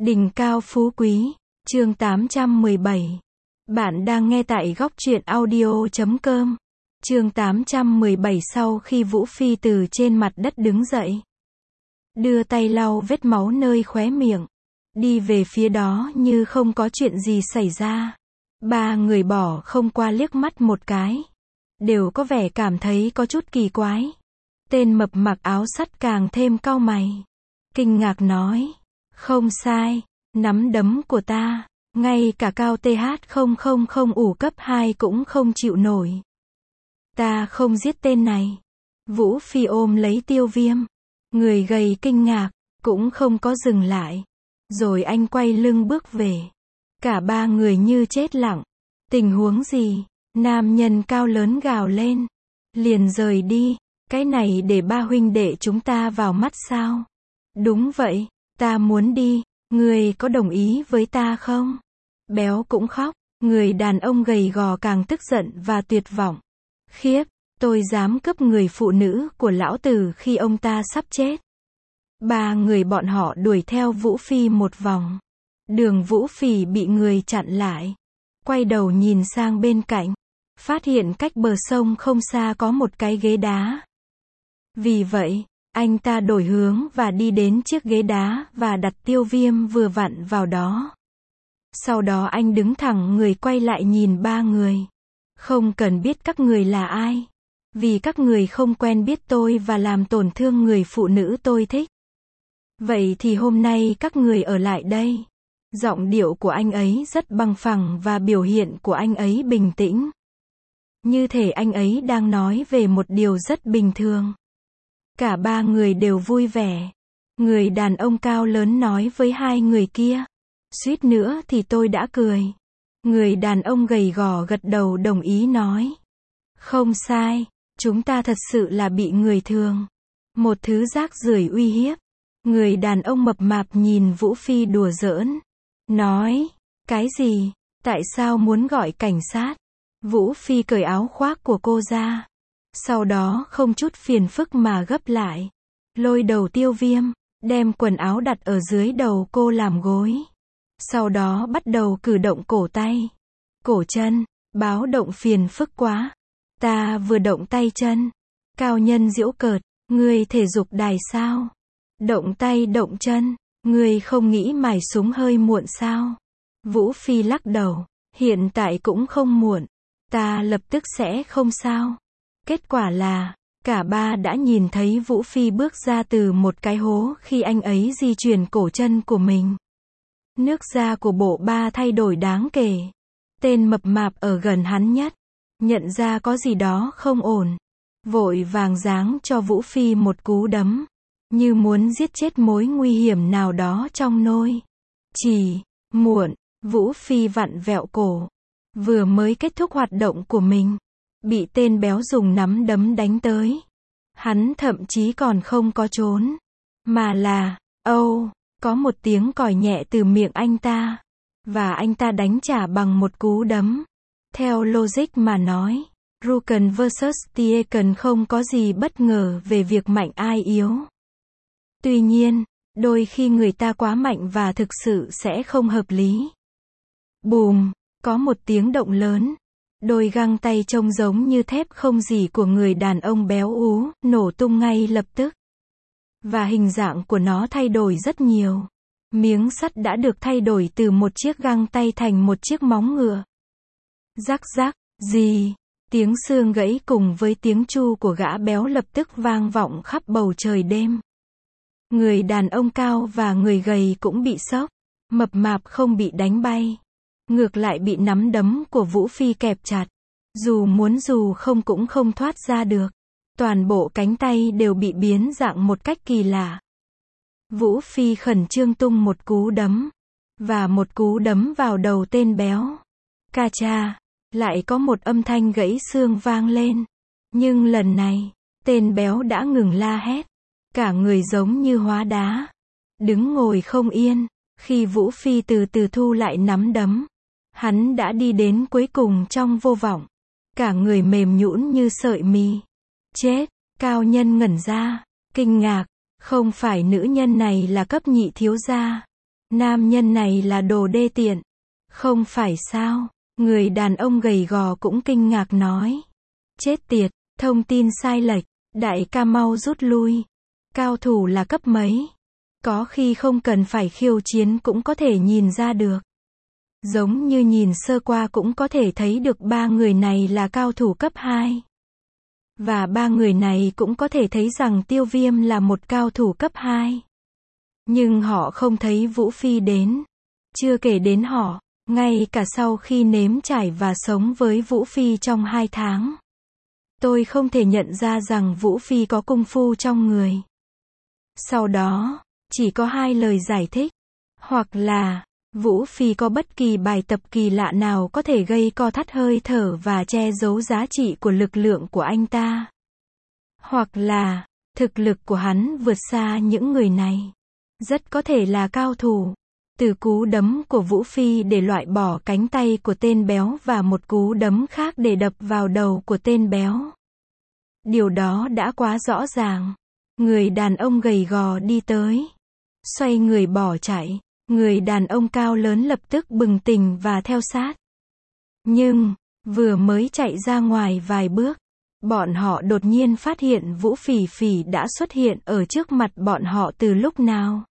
Đỉnh cao phú quý, chương 817. Bạn đang nghe tại góc truyện audio.com. Chương 817. Sau khi Vũ Phi từ trên mặt đất đứng dậy, đưa tay lau vết máu nơi khóe miệng, đi về phía đó như không có chuyện gì xảy ra. Ba người bỏ không qua liếc mắt một cái, đều có vẻ cảm thấy có chút kỳ quái. Tên mập mặc áo sắt càng thêm cau mày, kinh ngạc nói, không sai, nắm đấm của ta, ngay cả cao TH000 ủ cấp 2 cũng không chịu nổi. Ta không giết tên này. Vũ Phi ôm lấy Tiêu Viêm, người gầy kinh ngạc, cũng không có dừng lại. Rồi anh quay lưng bước về. Cả ba người như chết lặng. Tình huống gì? Nam nhân cao lớn gào lên. Liền rời đi, cái này để ba huynh đệ chúng ta vào mắt sao? Đúng vậy, ta muốn đi, người có đồng ý với ta không? Béo cũng khóc, người đàn ông gầy gò càng tức giận và tuyệt vọng. Khiếp, tôi dám cướp người phụ nữ của lão tử khi ông ta sắp chết. Ba người bọn họ đuổi theo Vũ Phi một vòng. Đường Vũ Phi bị người chặn lại. Quay đầu nhìn sang bên cạnh, phát hiện cách bờ sông không xa có một cái ghế đá. Vì vậy, anh ta đổi hướng và đi đến chiếc ghế đá và đặt Tiêu Viêm vừa vặn vào đó. Sau đó anh đứng thẳng người quay lại nhìn ba người. Không cần biết các người là ai. Vì các người không quen biết tôi và làm tổn thương người phụ nữ tôi thích. Vậy thì hôm nay các người ở lại đây. Giọng điệu của anh ấy rất bằng phẳng và biểu hiện của anh ấy bình tĩnh. Như thể anh ấy đang nói về một điều rất bình thường. Cả ba người đều vui vẻ. Người đàn ông cao lớn nói với hai người kia. Suýt nữa thì tôi đã cười. Người đàn ông gầy gò gật đầu đồng ý nói. Không sai, chúng ta thật sự là bị người thường. Một thứ rác rưởi uy hiếp. Người đàn ông mập mạp nhìn Vũ Phi đùa giỡn. Nói, cái gì? Tại sao muốn gọi cảnh sát? Vũ Phi cởi áo khoác của cô ra. Sau đó không chút phiền phức mà gấp lại. Lôi đầu Tiêu Viêm, đem quần áo đặt ở dưới đầu cô làm gối. Sau đó bắt đầu cử động cổ tay, cổ chân, báo động phiền phức quá. Ta vừa động tay chân. Cao nhân giễu cợt, ngươi thể dục đài sao? Động tay động chân, ngươi không nghĩ mài súng hơi muộn sao? Vũ Phi lắc đầu, hiện tại cũng không muộn. Ta lập tức sẽ không sao. Kết quả là, cả ba đã nhìn thấy Vũ Phi bước ra từ một cái hố khi anh ấy di chuyển cổ chân của mình. Nước da của bộ ba thay đổi đáng kể. Tên mập mạp ở gần hắn nhất, nhận ra có gì đó không ổn. Vội vàng giáng cho Vũ Phi một cú đấm. Như muốn giết chết mối nguy hiểm nào đó trong nôi. Chỉ, muộn, Vũ Phi vặn vẹo cổ. Vừa mới kết thúc hoạt động của mình. Bị tên béo dùng nắm đấm đánh tới. Hắn thậm chí còn không có trốn. Mà là, có một tiếng còi nhẹ từ miệng anh ta. Và anh ta đánh trả bằng một cú đấm. Theo logic mà nói, Ruken vs Tieken không có gì bất ngờ về việc mạnh ai yếu. Tuy nhiên, đôi khi người ta quá mạnh và thực sự sẽ không hợp lý. Bùm, có một tiếng động lớn. Đôi găng tay trông giống như thép không gì của người đàn ông béo ú, nổ tung ngay lập tức. Và hình dạng của nó thay đổi rất nhiều. Miếng sắt đã được thay đổi từ một chiếc găng tay thành một chiếc móng ngựa. Rắc rắc, gì? Tiếng xương gãy cùng với tiếng chu của gã béo lập tức vang vọng khắp bầu trời đêm. Người đàn ông cao và người gầy cũng bị sốc. Mập mạp không bị đánh bay. Ngược lại bị nắm đấm của Vũ Phi kẹp chặt. Dù muốn dù không cũng không thoát ra được. Toàn bộ cánh tay đều bị biến dạng một cách kỳ lạ. Vũ Phi khẩn trương tung một cú đấm. Và một cú đấm vào đầu tên béo. Ca cha, lại có một âm thanh gãy xương vang lên. Nhưng lần này, tên béo đã ngừng la hét. Cả người giống như hóa đá. Đứng ngồi không yên. Khi Vũ Phi từ từ thu lại nắm đấm. Hắn đã đi đến cuối cùng trong vô vọng. Cả người mềm nhũn như sợi mì. Chết, cao nhân ngẩn ra. Kinh ngạc, không phải nữ nhân này là cấp nhị thiếu gia. Nam nhân này là đồ đê tiện. Không phải sao? Người đàn ông gầy gò cũng kinh ngạc nói. Chết tiệt, thông tin sai lệch, đại ca mau rút lui. Cao thủ là cấp mấy? Có khi không cần phải khiêu chiến cũng có thể nhìn ra được. Giống như nhìn sơ qua cũng có thể thấy được ba người này là cao thủ cấp 2. Và ba người này cũng có thể thấy rằng Tiêu Viêm là một cao thủ cấp 2. Nhưng họ không thấy Vũ Phi đến. Chưa kể đến họ, ngay cả sau khi nếm trải và sống với Vũ Phi trong 2 tháng. Tôi không thể nhận ra rằng Vũ Phi có công phu trong người. Sau đó, chỉ có 2 lời giải thích. Hoặc là, Vũ Phi có bất kỳ bài tập kỳ lạ nào có thể gây co thắt hơi thở và che giấu giá trị của lực lượng của anh ta. Hoặc là, thực lực của hắn vượt xa những người này. Rất có thể là cao thủ. Từ cú đấm của Vũ Phi để loại bỏ cánh tay của tên béo và một cú đấm khác để đập vào đầu của tên béo. Điều đó đã quá rõ ràng. Người đàn ông gầy gò đi tới. Xoay người bỏ chạy. Người đàn ông cao lớn lập tức bừng tỉnh và theo sát. Nhưng, vừa mới chạy ra ngoài vài bước, bọn họ đột nhiên phát hiện Vũ Phỉ Phỉ đã xuất hiện ở trước mặt bọn họ từ lúc nào.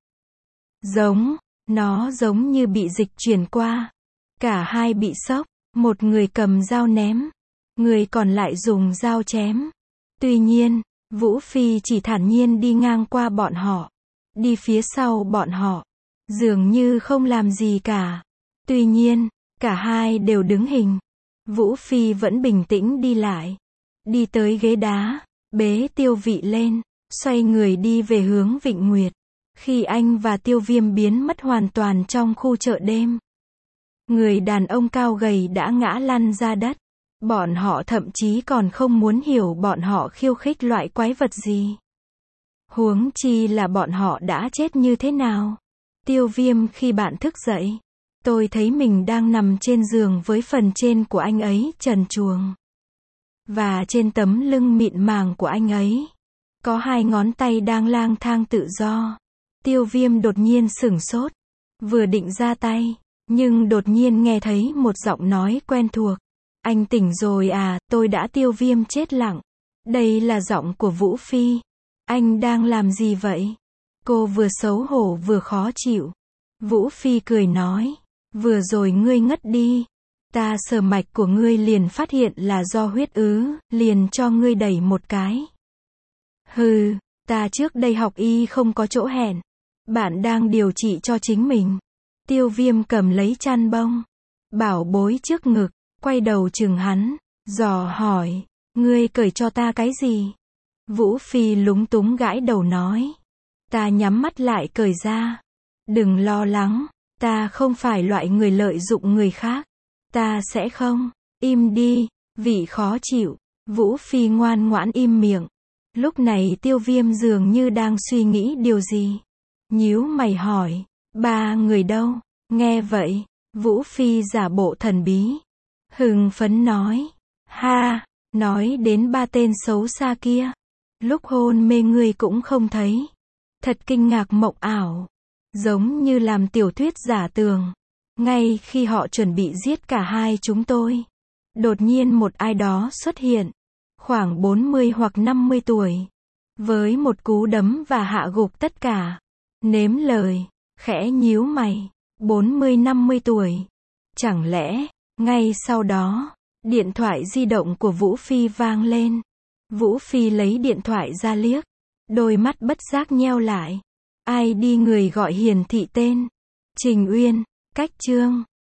Nó giống như bị dịch chuyển qua. Cả hai bị sốc, một người cầm dao ném, người còn lại dùng dao chém. Tuy nhiên, Vũ Phi chỉ thản nhiên đi ngang qua bọn họ, đi phía sau bọn họ, dường như không làm gì cả. Tuy nhiên, cả hai đều đứng hình. Vũ Phi vẫn bình tĩnh đi lại, đi tới ghế đá, bế Tiêu Vị lên, xoay người đi về hướng Vịnh Nguyệt. Khi anh và Tiêu Viêm biến mất hoàn toàn trong khu chợ đêm, người đàn ông cao gầy đã ngã lăn ra đất. Bọn họ thậm chí còn không muốn hiểu bọn họ khiêu khích loại quái vật gì. Huống chi là bọn họ đã chết như thế nào. Tiêu Viêm, khi bạn thức dậy, tôi thấy mình đang nằm trên giường với phần trên của anh ấy trần truồng. Và trên tấm lưng mịn màng của anh ấy, có 2 ngón tay đang lang thang tự do. Tiêu Viêm đột nhiên sửng sốt, vừa định ra tay, nhưng đột nhiên nghe thấy một giọng nói quen thuộc. Anh tỉnh rồi à? Tôi đã. Tiêu Viêm chết lặng. Đây là giọng của Vũ Phi. Anh đang làm gì vậy? Cô vừa xấu hổ vừa khó chịu. Vũ Phi cười nói, vừa rồi ngươi ngất đi. Ta sờ mạch của ngươi liền phát hiện là do huyết ứ, liền cho ngươi đẩy một cái. Hừ, ta trước đây học y không có chỗ hẹn. Bạn đang điều trị cho chính mình. Tiêu Viêm cầm lấy chăn bông, bảo bối trước ngực, quay đầu chừng hắn, dò hỏi, ngươi cởi cho ta cái gì? Vũ Phi lúng túng gãi đầu nói, ta nhắm mắt lại cởi ra. Đừng lo lắng, ta không phải loại người lợi dụng người khác. Ta sẽ không. Im đi, Vị khó chịu. Vũ Phi ngoan ngoãn im miệng. Lúc này Tiêu Viêm dường như đang suy nghĩ điều gì. Nhíu mày hỏi, 3 người đâu? Nghe vậy, Vũ Phi giả bộ thần bí, hưng phấn nói, ha, nói đến 3 tên xấu xa kia. Lúc hôn mê ngươi cũng không thấy. Thật kinh ngạc mộng ảo. Giống như làm tiểu thuyết giả tường. Ngay khi họ chuẩn bị giết cả hai chúng tôi, đột nhiên một ai đó xuất hiện, khoảng 40 hoặc 50 tuổi, với một cú đấm và hạ gục tất cả. Nếm lời, khẽ nhíu mày, 40-50 tuổi. Chẳng lẽ, ngay sau đó, điện thoại di động của Vũ Phi vang lên. Vũ Phi lấy điện thoại ra liếc, đôi mắt bất giác nheo lại. ID người gọi hiển thị tên Trình Uyên, cách chương